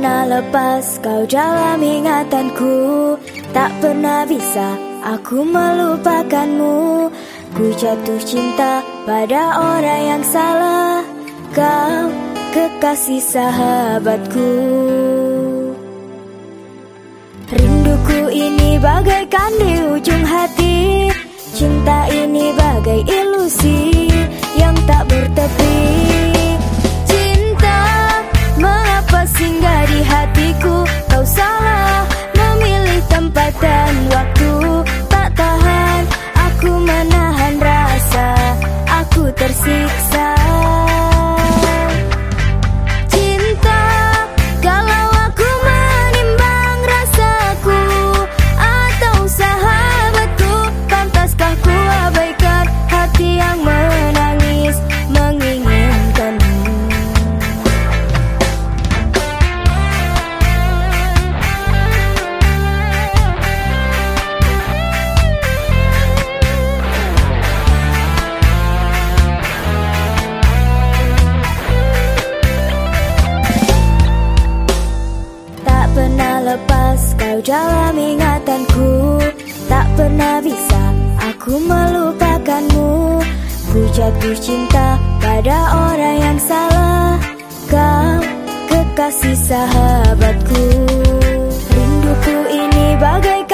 pernah lepas kau dalam ingatanku, tak pernah bisa aku melupakanmu. Ku jatuh cinta pada orang yang salah, kau kekasih sahabatku. Rinduku ini bagaikan di ujung hati, cinta ini bagai ilusi yang tak bertepi. Cinta, mengapa singgah di hatiku? Kau salah memilih tempat dan waktu. Tak tahan aku menahan rasa, aku tersiksa. Cinta, kalau aku menimbang rasaku atau sahabatku, pantaskah ku abaikan hati yang menangis menginginkanmu? Tak pernah lepas kau dalam ingatanku, tak pernah bisa aku melupakanmu. Ku jatuh cinta pada orang yang salah, kau kekasih sahabatku. Rinduku ini bagai